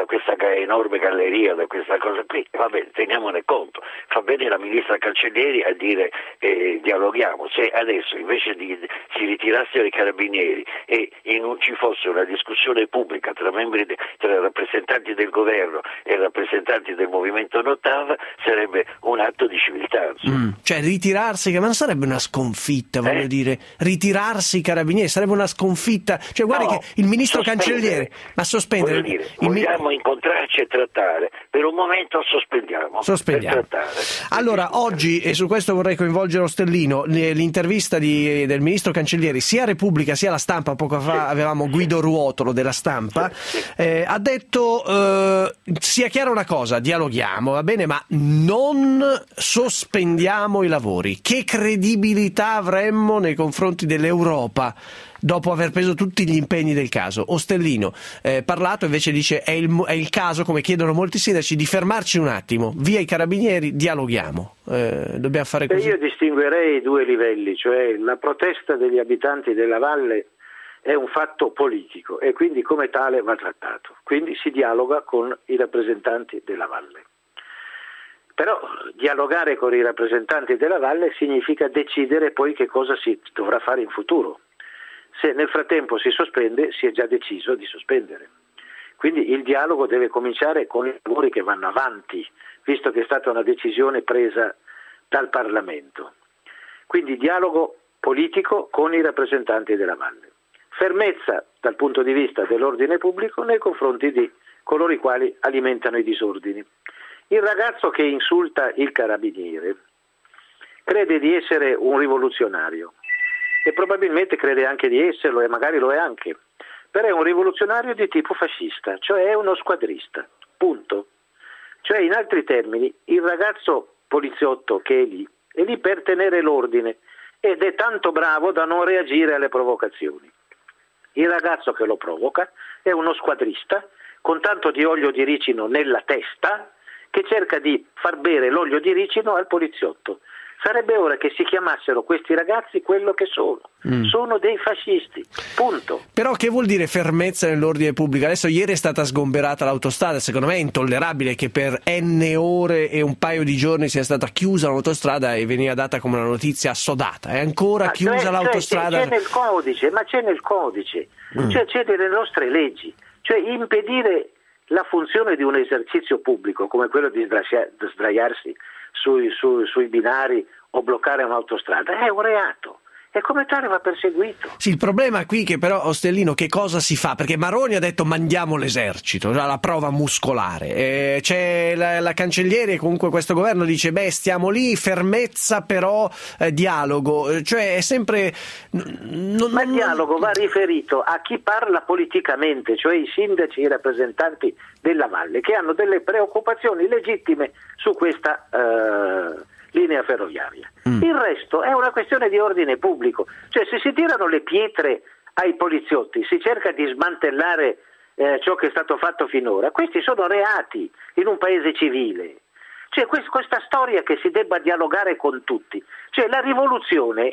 enorme galleria, da questa cosa qui, va bene, teniamone conto. Fa bene la ministra Cancellieri a dire dialoghiamo. Se adesso invece si ritirassero i carabinieri e ci fosse una discussione pubblica tra rappresentanti del governo e rappresentanti del movimento Notav, sarebbe un atto di civiltà. Cioè ritirarsi, ma non sarebbe una sconfitta, voglio dire, ritirarsi i carabinieri sarebbe una sconfitta, cioè guardi che il ministro Cancelliere, ma sospendere, vogliamo incontrarci e trattare, per un momento sospendiamo. Allora oggi, e su questo vorrei coinvolgere Ostellino, l'intervista del ministro Cancellieri sia a Repubblica sia alla Stampa, poco fa avevamo Guido Ruotolo della Stampa, ha detto sia chiara una cosa, dialoghiamo, va bene, ma non sospendiamo i lavori. Che credibilità avremmo nei confronti dell'Europa dopo aver preso tutti gli impegni del caso? Ostellino, Parlato invece dice è il caso, come chiedono molti sindaci, di fermarci un attimo, via i carabinieri, dialoghiamo. Dobbiamo fare così. Io distinguerei due livelli, cioè la protesta degli abitanti della valle è un fatto politico e quindi come tale va trattato, quindi si dialoga con i rappresentanti della valle. Però dialogare con i rappresentanti della valle significa decidere poi che cosa si dovrà fare in futuro. Se nel frattempo si sospende, si è già deciso di sospendere. Quindi il dialogo deve cominciare con i lavori che vanno avanti, visto che è stata una decisione presa dal Parlamento. Quindi dialogo politico con i rappresentanti della valle. Fermezza dal punto di vista dell'ordine pubblico nei confronti di coloro i quali alimentano i disordini. Il ragazzo che insulta il carabiniere crede di essere un rivoluzionario e probabilmente crede anche di esserlo e magari lo è anche, però è un rivoluzionario di tipo fascista, cioè è uno squadrista, punto. Cioè in altri termini il ragazzo poliziotto che è lì per tenere l'ordine ed è tanto bravo da non reagire alle provocazioni. Il ragazzo che lo provoca è uno squadrista con tanto di olio di ricino nella testa che cerca di far bere l'olio di ricino al poliziotto. Sarebbe ora che si chiamassero questi ragazzi quello che sono. Sono dei fascisti, punto. Però che vuol dire fermezza nell'ordine pubblico? Adesso ieri è stata sgomberata l'autostrada, secondo me è intollerabile che per n ore e un paio di giorni sia stata chiusa l'autostrada e veniva data come una notizia assodata. È ancora chiusa l'autostrada? C'è nel codice, cioè c'è nelle nostre leggi, cioè impedire la funzione di un esercizio pubblico come quello di sdraiarsi sui binari o bloccare un'autostrada è un reato. E come tale va perseguito. Sì, il problema qui che però, Ostellino, che cosa si fa? Perché Maroni ha detto mandiamo l'esercito, la prova muscolare. C'è la cancelliere e comunque questo governo dice stiamo lì, fermezza però dialogo. Cioè è sempre... Ma il dialogo va riferito a chi parla politicamente, cioè i sindaci e i rappresentanti della Valle, che hanno delle preoccupazioni legittime su questa linea ferroviaria. Il resto è una questione di ordine pubblico, cioè se si tirano le pietre ai poliziotti, si cerca di smantellare ciò che è stato fatto finora, questi sono reati in un paese civile. Cioè questa storia che si debba dialogare con tutti, cioè la rivoluzione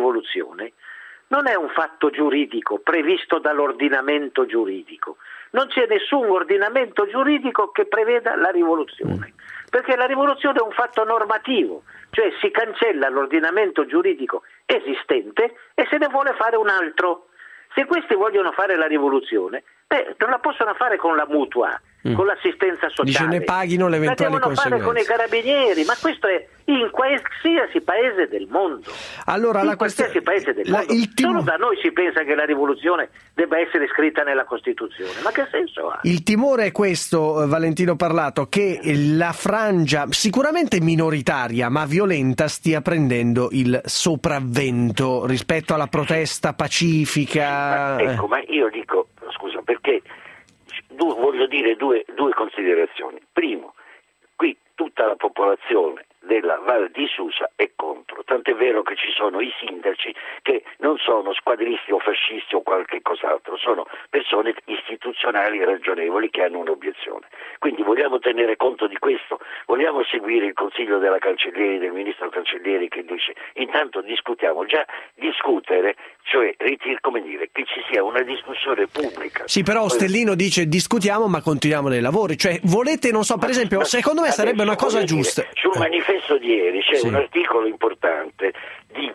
non è un fatto giuridico previsto dall'ordinamento giuridico, non c'è nessun ordinamento giuridico che preveda la rivoluzione. Perché la rivoluzione è un fatto normativo, cioè si cancella l'ordinamento giuridico esistente e se ne vuole fare un altro. Se questi vogliono fare la rivoluzione, non la possono fare con la mutua, con l'assistenza sociale. Dice ne paghino le eventuali conseguenze. La devono fare con i carabinieri, ma questo è in qualsiasi paese del mondo. Allora, qualsiasi paese del mondo. Solo da noi si pensa che la rivoluzione debba essere scritta nella Costituzione. Ma che senso ha? Il timore è questo, Valentino Parlato, che la frangia sicuramente minoritaria ma violenta stia prendendo il sopravvento rispetto alla protesta pacifica. Ecco, ma io dico, scusa, perché voglio dire due considerazioni. Primo, qui tutta la popolazione della Val di Susa è contro, tant'è vero che ci sono i sindaci che non sono squadristi o fascisti o qualche cos'altro, sono persone istituzionali e ragionevoli che hanno un'obiezione. Quindi vogliamo tenere conto di questo, vogliamo seguire il consiglio della Cancellieri, del ministro Cancellieri che dice intanto discutiamo, già discutere, cioè che ci sia una discussione pubblica. Sì, però Ostellino dice discutiamo ma continuiamo nei lavori, cioè volete, non so, per esempio, secondo me sarebbe una cosa giusta. Sul manifesto di ieri c'è un articolo importante di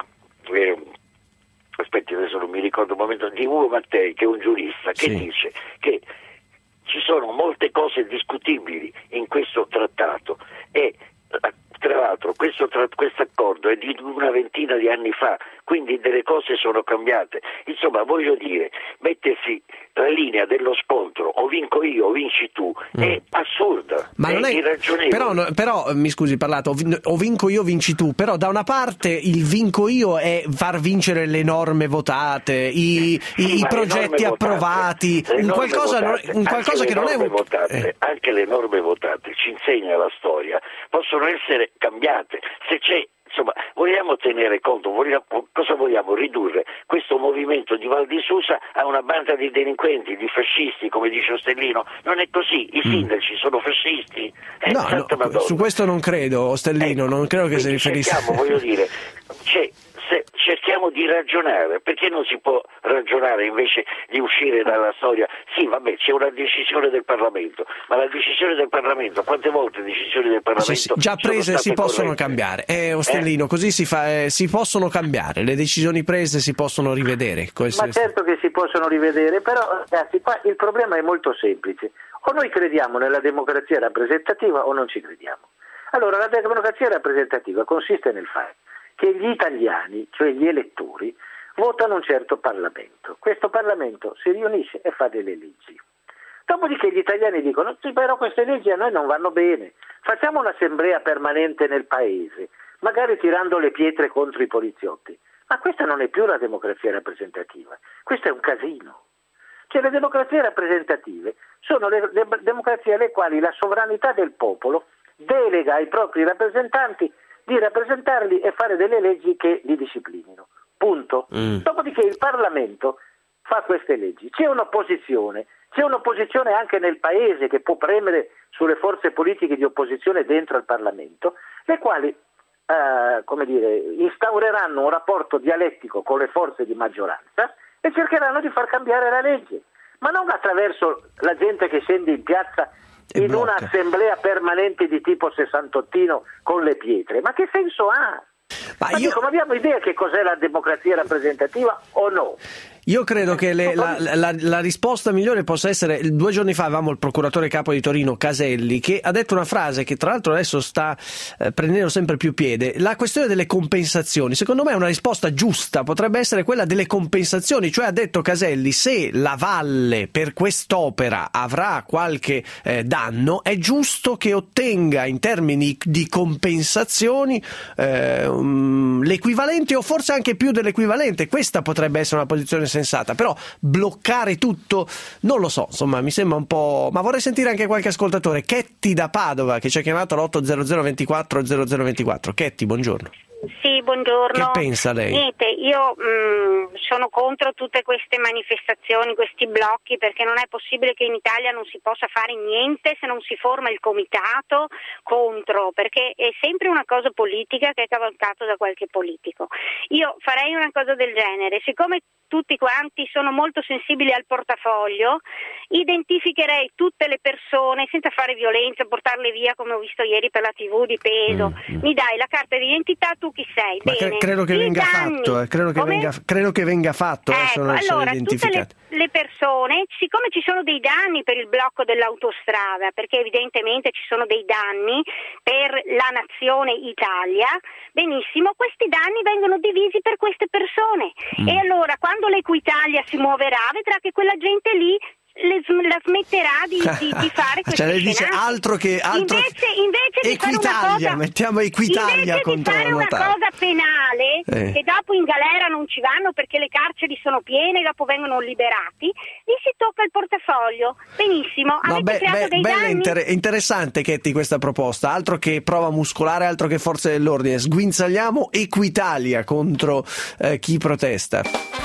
aspetti, adesso non mi ricordo un momento, di Ugo Mattei, che è un giurista, che dice che ci sono molte cose discutibili in questo trattato e tra l'altro questo accordo è di una ventina di anni fa, quindi delle cose sono cambiate. Insomma, voglio dire, mettersi la linea dello scontro o vinco io o vinci tu è assurda, ma è irragionevole. Però mi scusi, Parlato, o vinco io o vinci tu, però da una parte il vinco io è far vincere le norme votate, i progetti approvati, qualcosa che non è votate, anche le norme votate, ci insegna la storia, possono essere cambiate. Se c'è, insomma, vogliamo tenere conto, cosa vogliamo ridurre questo movimento di Val di Susa a una banda di delinquenti, di fascisti, come dice Ostellino? Non è così, i sindaci sono fascisti. No, su questo non credo, Ostellino, non credo che si riferisse. Voglio dire, cerchiamo di ragionare, perché non si può ragionare invece di uscire dalla storia? Sì, vabbè, c'è una decisione del Parlamento, ma la decisione del Parlamento, quante volte decisioni del Parlamento già prese si possono cambiare? Ostellino, così si fa, si possono cambiare, le decisioni prese si possono rivedere. Ma certo che si possono rivedere, però ragazzi, qua il problema è molto semplice. O noi crediamo nella democrazia rappresentativa o non ci crediamo. Allora, la democrazia rappresentativa consiste nel fare che gli italiani, cioè gli elettori, votano un certo Parlamento. Questo Parlamento si riunisce e fa delle leggi. Dopodiché gli italiani dicono, sì, però queste leggi a noi non vanno bene, facciamo un'assemblea permanente nel paese, magari tirando le pietre contro i poliziotti. Ma questa non è più la democrazia rappresentativa, questo è un casino. Cioè le democrazie rappresentative sono le democrazie alle quali la sovranità del popolo delega ai propri rappresentanti di rappresentarli e fare delle leggi che li disciplinino. Punto. Dopodiché il Parlamento fa queste leggi. C'è un'opposizione anche nel Paese che può premere sulle forze politiche di opposizione dentro il Parlamento, le quali instaureranno un rapporto dialettico con le forze di maggioranza e cercheranno di far cambiare la legge, ma non attraverso la gente che scende in piazza in un'assemblea permanente di tipo sessantottino con le pietre. Ma che senso ha? Ma abbiamo idea che cos'è la democrazia rappresentativa o no? Io credo che la risposta migliore possa essere, 2 giorni fa avevamo il procuratore capo di Torino Caselli che ha detto una frase che tra l'altro adesso sta prendendo sempre più piede, la questione delle compensazioni. Secondo me una risposta giusta potrebbe essere quella delle compensazioni, cioè ha detto Caselli, se la Valle per quest'opera avrà qualche danno, è giusto che ottenga in termini di compensazioni l'equivalente o forse anche più dell'equivalente. Questa potrebbe essere una posizione sensata, però bloccare tutto non lo so, insomma mi sembra un po', ma vorrei sentire anche qualche ascoltatore. Chetti da Padova che ci ha chiamato all'800 24 0024. Chetti, buongiorno. Sì, buongiorno. Che pensa lei? Niente, io sono contro tutte queste manifestazioni, questi blocchi, perché non è possibile che in Italia non si possa fare niente se non si forma il comitato contro, perché è sempre una cosa politica che è cavalcato da qualche politico. Io farei una cosa del genere, siccome tutti quanti sono molto sensibili al portafoglio, identificherei tutte le persone senza fare violenza, portarle via come ho visto ieri per la TV di peso. Mi dai la carta d'identità, tu chi sei? Ma bene. credo che venga fatto, credo che venga fatto, sono allora identificati. tutte le persone, siccome ci sono dei danni per il blocco dell'autostrada, perché evidentemente ci sono dei danni per la nazione Italia, benissimo, questi danni vengono divisi per queste persone e allora quando l'Equitalia si muoverà vedrà che quella gente lì la smetterà di fare queste cioè lei dice altro che invece di Equitalia, fare una cosa, mettiamo Equitalia contro la una cosa penale che dopo in galera non ci vanno perché le carceri sono piene e dopo vengono liberati, lì si tocca il portafoglio. Benissimo, avete creato dei danni. Interessante Chetti questa proposta, altro che prova muscolare, altro che forze dell'ordine, sguinzagliamo Equitalia contro chi protesta.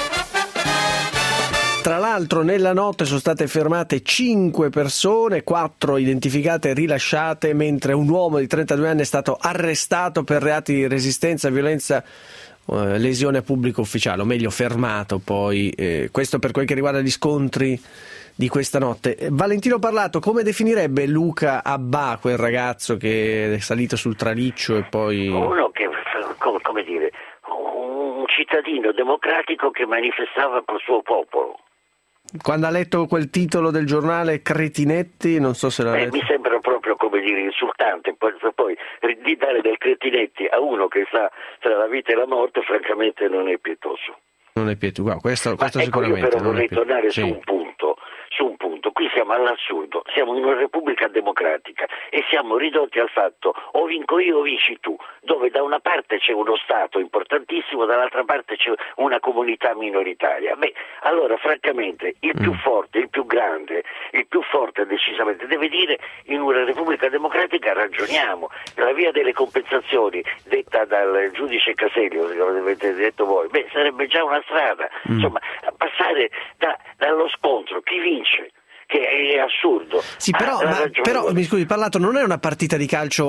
Tra l'altro nella notte sono state fermate 5 persone, 4 identificate e rilasciate, mentre un uomo di 32 anni è stato arrestato per reati di resistenza, violenza, lesione a pubblico ufficiale, o meglio fermato poi. Questo per quel che riguarda gli scontri di questa notte. Valentino Parlato, come definirebbe Luca Abbà, quel ragazzo che è salito sul traliccio e poi... Uno che, come dire, un cittadino democratico che manifestava per il suo popolo. Quando ha letto quel titolo del giornale Cretinetti, non so se l'ha letto. Mi sembra proprio, come dire, insultante. Poi di dare del Cretinetti a uno che sta tra la vita e la morte, francamente non è pietoso. Non è pietoso, questo sicuramente. Io però vorrei tornare su un punto. Qui siamo all'assurdo, siamo in una repubblica democratica e siamo ridotti al fatto o vinco io o vinci tu, dove da una parte c'è uno Stato importantissimo, dall'altra parte c'è una comunità minoritaria. Allora francamente il più forte, il più grande, il più forte decisamente deve dire: in una repubblica democratica ragioniamo. La via delle compensazioni detta dal giudice Caselli, come avete detto voi, sarebbe già una strada, insomma, passare dallo scontro, chi vince, che è assurdo. Sì, però mi scusi, Parlato, non è una partita di calcio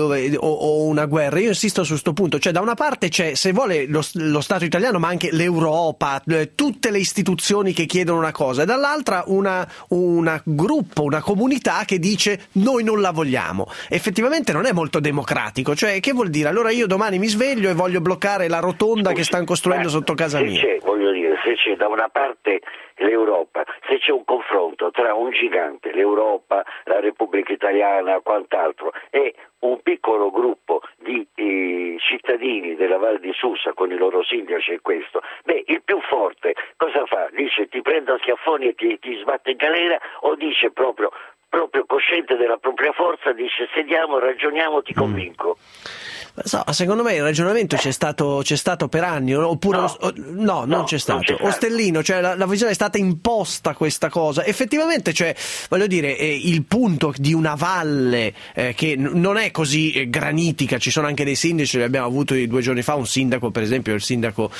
o una guerra. Io insisto su sto punto, cioè da una parte c'è, se vuole, lo Stato italiano, ma anche l'Europa, tutte le istituzioni che chiedono una cosa, e dall'altra una gruppo, una comunità che dice noi non la vogliamo. Effettivamente non è molto democratico, cioè che vuol dire? Allora io domani mi sveglio e voglio bloccare la rotonda che stanno costruendo sotto casa mia. Se c'è da una parte l'Europa, se c'è un confronto tra un gigante, l'Europa, la Repubblica Italiana, quant'altro, e un piccolo gruppo di cittadini della Val di Susa con i loro sindaci e questo, il più forte cosa fa? Dice ti prendo a schiaffoni e ti sbatte in galera, o dice proprio cosciente della propria forza, dice sediamo, ragioniamo, ti convinco? Secondo me il ragionamento c'è stato per anni, oppure non c'è stato. Ostellino, cioè la visione è stata imposta questa cosa. Effettivamente, cioè, voglio dire, il punto di una valle che non è così granitica, ci sono anche dei sindaci, li abbiamo avuto 2 giorni fa, un sindaco, per esempio, il sindaco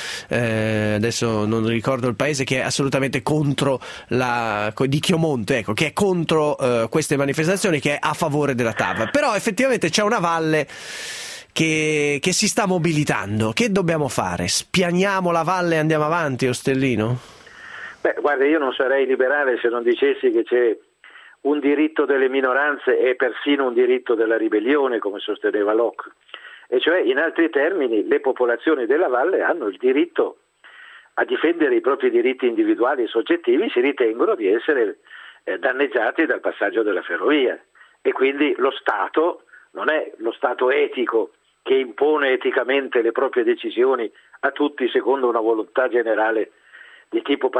adesso non ricordo il paese, che è assolutamente contro di Chiomonte, ecco, che è contro queste manifestazioni, che è a favore della TAV. Però effettivamente c'è una valle che si sta mobilitando. Che dobbiamo fare? Spianiamo la valle e andiamo avanti, Ostellino? Guarda, io non sarei liberale se non dicessi che c'è un diritto delle minoranze e persino un diritto della ribellione, come sosteneva Locke. E cioè, in altri termini, le popolazioni della valle hanno il diritto a difendere i propri diritti individuali e soggettivi si ritengono di essere danneggiati dal passaggio della ferrovia, e quindi lo Stato non è lo Stato etico che impone eticamente le proprie decisioni a tutti secondo una volontà generale di tipo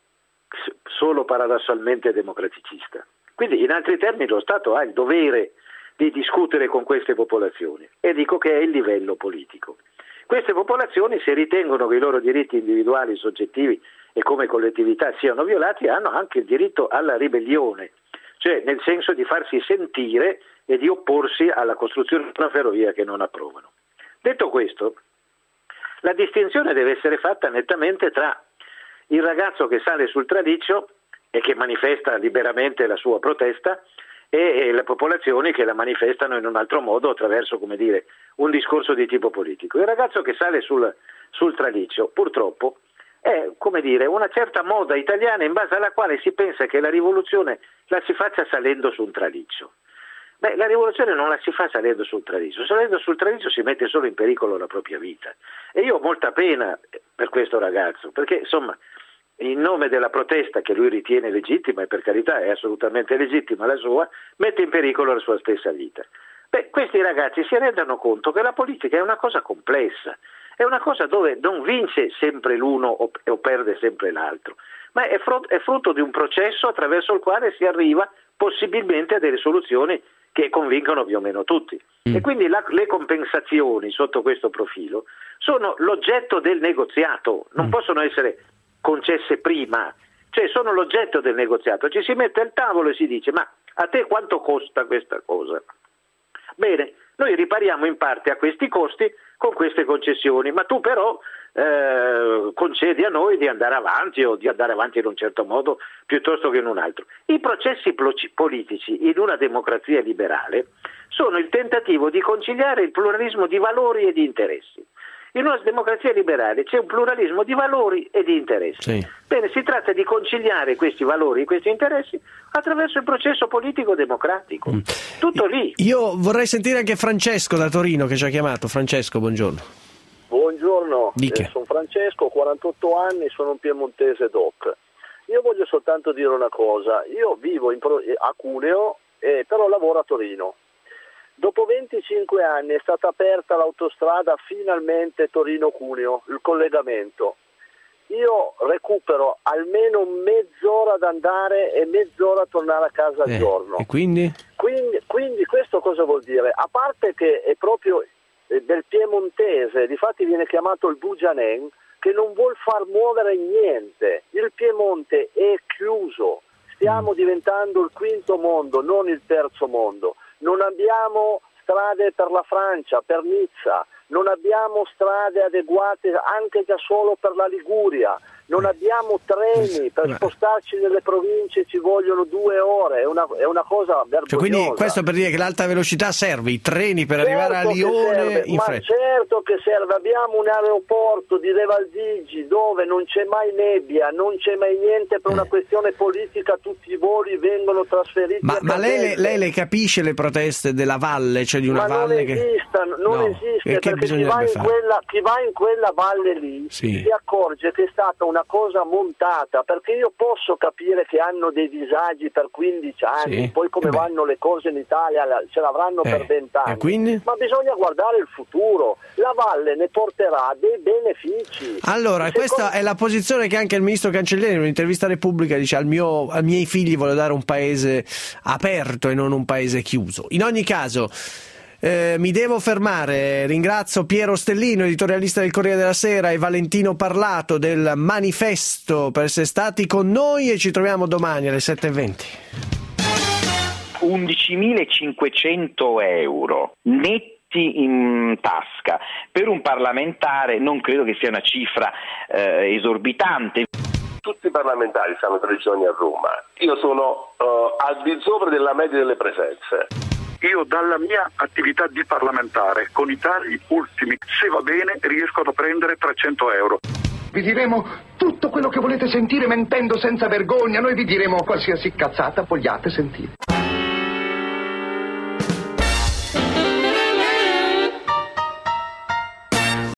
solo paradossalmente democraticista. Quindi in altri termini lo Stato ha il dovere di discutere con queste popolazioni, e dico che è il livello politico. Queste popolazioni, se ritengono che i loro diritti individuali, soggettivi e come collettività siano violati, hanno anche il diritto alla ribellione, cioè nel senso di farsi sentire e di opporsi alla costruzione di una ferrovia che non approvano. Detto questo, la distinzione deve essere fatta nettamente tra il ragazzo che sale sul traliccio e che manifesta liberamente la sua protesta e le popolazioni che la manifestano in un altro modo attraverso, come dire, un discorso di tipo politico. Il ragazzo che sale sul traliccio, purtroppo, è, come dire, una certa moda italiana in base alla quale si pensa che la rivoluzione la si faccia salendo su un traliccio. Beh, la rivoluzione non la si fa salendo sul traliccio. Salendo sul traliccio si mette solo in pericolo la propria vita. E io ho molta pena per questo ragazzo, perché insomma, in nome della protesta che lui ritiene legittima, e per carità è assolutamente legittima la sua, mette in pericolo la sua stessa vita. Beh, questi ragazzi si rendono conto che la politica è una cosa complessa, è una cosa dove non vince sempre l'uno o perde sempre l'altro, ma è frutto di un processo attraverso il quale si arriva possibilmente a delle soluzioni che convincono più o meno tutti. E quindi le compensazioni sotto questo profilo sono l'oggetto del negoziato, non possono essere concesse prima, cioè sono l'oggetto del negoziato. Ci si mette al tavolo e si dice: ma a te quanto costa questa cosa? Bene, noi ripariamo in parte a questi costi con queste concessioni, ma tu però concedi a noi di andare avanti, o di andare avanti in un certo modo piuttosto che in un altro. I processi politici in una democrazia liberale sono il tentativo di conciliare il pluralismo di valori e di interessi. In una democrazia liberale c'è un pluralismo di valori e di interessi. Sì. Bene, si tratta di conciliare questi valori e questi interessi attraverso il processo politico democratico. Tutto lì. Io vorrei sentire anche Francesco da Torino che ci ha chiamato. Francesco, buongiorno. Buongiorno, sono Francesco, ho 48 anni, sono un piemontese doc. Io voglio soltanto dire una cosa: io vivo a Cuneo, però lavoro a Torino. Dopo 25 anni è stata aperta l'autostrada finalmente Torino-Cuneo, il collegamento. Io recupero almeno mezz'ora ad andare e mezz'ora a tornare a casa al giorno. E quindi? Quindi questo cosa vuol dire? A parte che è proprio del piemontese, difatti viene chiamato il Bugianen, che non vuol far muovere niente. Il Piemonte è chiuso, stiamo diventando il quinto mondo, non il terzo mondo. Non abbiamo strade per la Francia, per Nizza, non abbiamo strade adeguate anche già solo per la Liguria, non abbiamo treni, per spostarci nelle province ci vogliono 2 ore, è una cosa vergognosa. Cioè, quindi questo per dire che l'alta velocità serve, i treni per arrivare a Lione in fretta. Ma certo che serve, abbiamo un aeroporto di Le Valdigi dove non c'è mai nebbia, non c'è mai niente per una questione politica, tutti i voli vengono trasferiti. Ma lei le capisce le proteste della valle, cioè di una valle non esiste, perché chi va in quella valle lì si accorge che è stata una cosa montata, perché io posso capire che hanno dei disagi per 15 anni, poi come vanno le cose in Italia ce l'avranno per 20 anni, ma bisogna guardare il futuro, la valle ne porterà dei benefici. Allora, questa è la posizione che anche il ministro Cancellieri in un'intervista a Repubblica dice: ai miei figli voglio dare un paese aperto e non un paese chiuso. In ogni caso mi devo fermare, ringrazio Piero Stellino, editorialista del Corriere della Sera, e Valentino Parlato del Manifesto per essere stati con noi, e ci troviamo domani alle 7:20. 11.500 euro netti in tasca per un parlamentare non credo che sia una cifra esorbitante. Tutti i parlamentari stanno 3 giorni a Roma, io sono al di sopra della media delle presenze. Io dalla mia attività di parlamentare, con i tagli ultimi, se va bene, riesco a prendere 300 euro. Vi diremo tutto quello che volete sentire mentendo senza vergogna, noi vi diremo qualsiasi cazzata vogliate sentire.